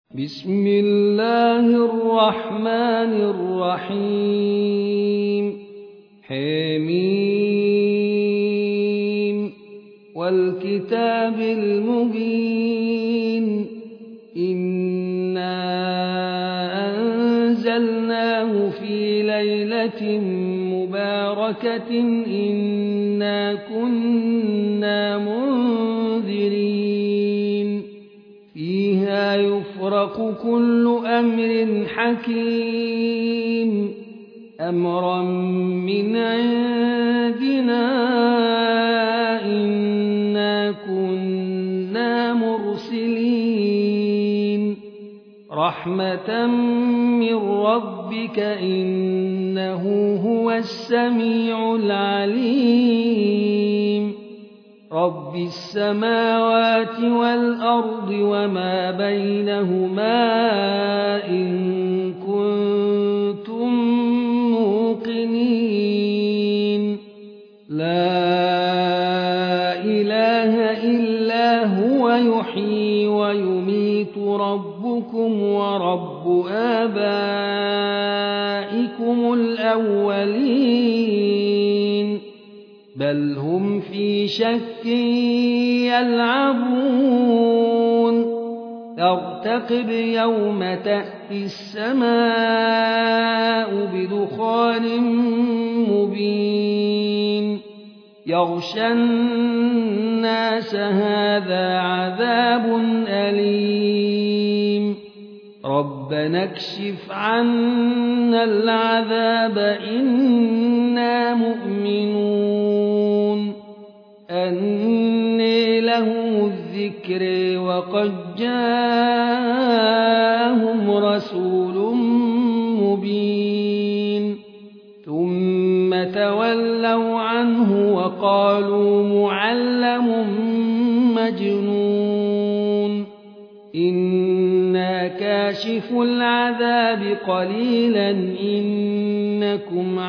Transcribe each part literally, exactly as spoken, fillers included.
بسم الله الرحمن الرحيم حميم والكتاب المبين إنا أنزلناه في ليلة مباركة إنا كنا منذرين فيها يفرق كل أمر حكيم أمرا من عندنا إنا كنا مرسلين رحمة من ربك إنه هو السميع العليم رب السماوات والأرض وما بينهما إن كنتم موقنين لا إله إلا هو يحيي ويميت ربكم ورب آبائكم الأولين بل هم في شك يلعبون فارتقب يوم تأتي السماء بدخان مبين يغشى الناس هذا عذاب أليم ربنا اكشف عنا العذاب إنا مؤمنون أني لهم الذكر وقد جاءهم رسول مبين ثم تولوا عنه وقالوا معلم مجنون إنا كاشف العذاب قليلا إنكم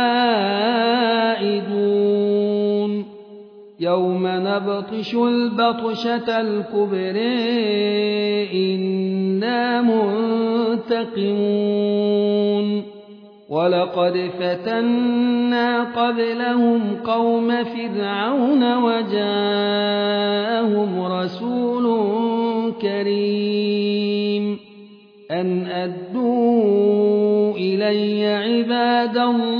عائدون يوم نبطش البطشة الكبرى إنا منتقمون ولقد فتنا قبلهم قوم فرعون وجاءهم رسول كريم أن أدوا إلي عباد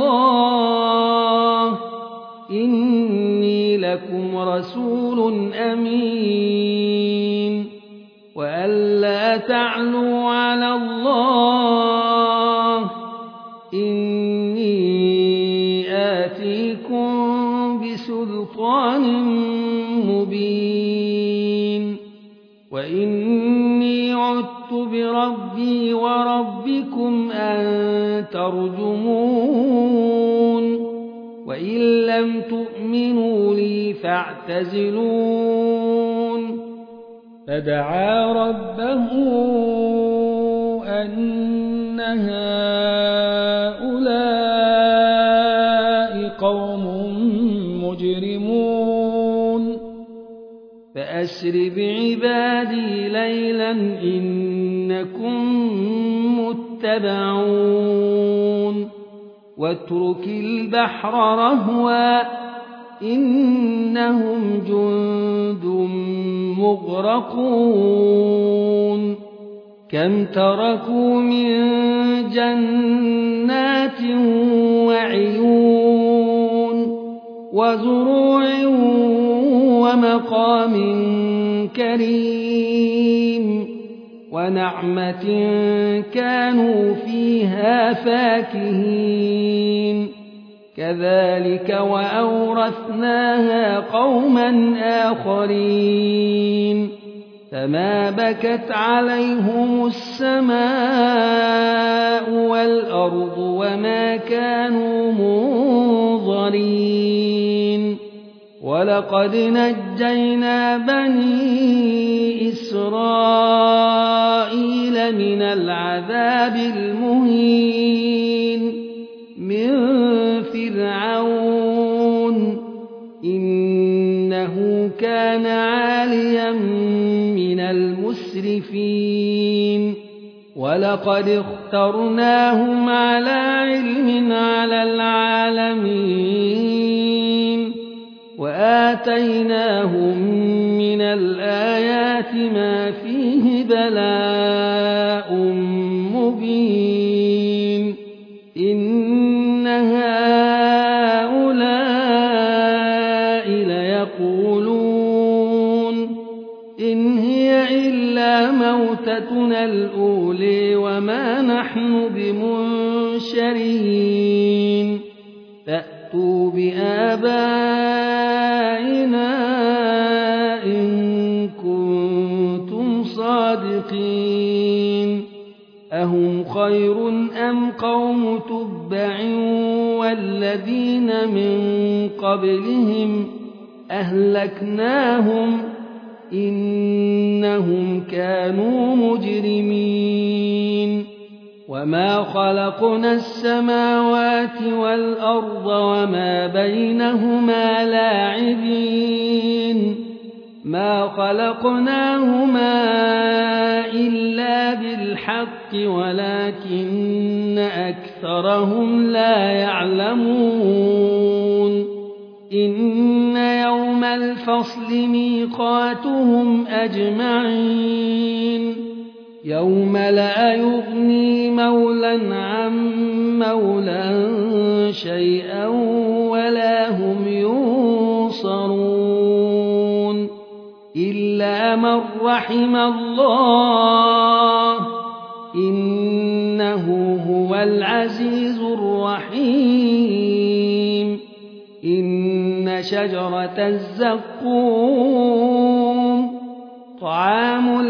الله إني لكم رسول أمين وأن لا تعلوا على الله إني آتيكم بسلطان مبين وإني عدت بربي وربكم أن ترجمون وإن لم تؤمنوا لي فاعتزلون فدعا ربه أن هؤلاء قوم مجرمون فأسر بعبادي ليلا إنكم متبعون واترك البحر رهوا إنهم جند مغرقون كم تركوا من جنات وعيون وزروع ومقام كريم ونعمة كانوا فيها فاكهين كذلك وأورثناها قوما آخرين فما بكت عليهم السماء والأرض وما كانوا منظرين ولقد نجينا بني إسرائيل من العذاب المهين من فرعون إنه كان عاليا من المسرفين ولقد اخترناهم على علم على العالمين وآتيناهم من الآيات ما فيه بلاء مبين إن هؤلاء ليقولون إن هي إلا موتتنا الأولى وما نحن بمنشرين فأتوا بآبائنا إن كنتم صادقين أهم خير أم قوم تبع والذين من قبلهم أهلكناهم إنهم كانوا مجرمين وما خلقنا السماوات والأرض وما بينهما لاعبين ما خلقناهما إلا بالحق ولكن أكثرهم لا يعلمون إن يوم الفصل ميقاتهم أجمعين يوم لا يغني مولى عن مولى شيئا ولا هم ينصرون إلا من رحم الله إنه هو العزيز الرحيم إن شجرة الزقوم طعام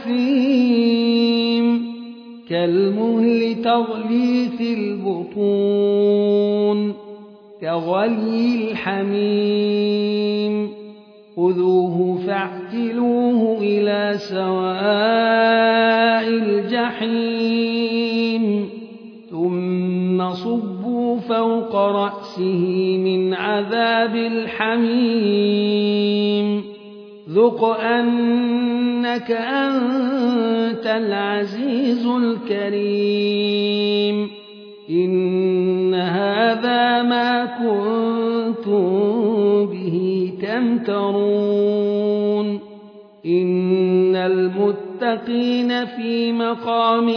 الأثيم كالمهل تغلي في البطون كغلي الحميم خذوه فاعتلوه إلى سواء الجحيم ثم صبوا فوق رأسه من عذاب الحميم ذق أنك أنت العزيز الكريم إن هذا ما كنتم به تمترون إن المتقين في مقام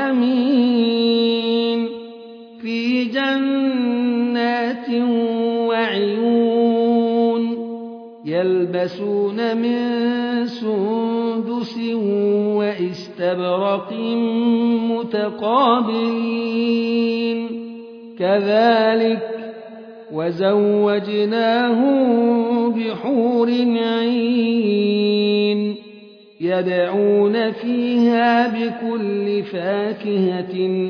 أمين في جنات وعيون يلبسون من سندس واستبرق متقابلين كذلك وزوجناهم بحور عين يدعون فيها بكل فاكهة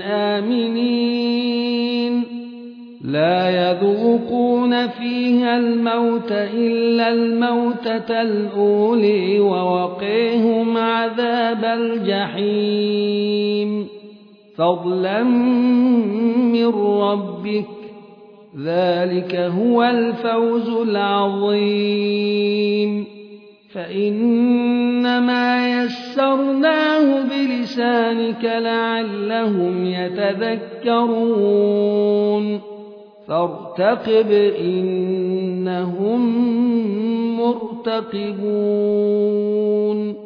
آمنين لا يذوقون فيها الموت إلا الموتة الأولى ووقيهم عذاب الجحيم فضلا من ربك ذلك هو الفوز العظيم فإنما يسرناه بلسانك لعلهم يتذكرون فارتقب إنهم مرتقبون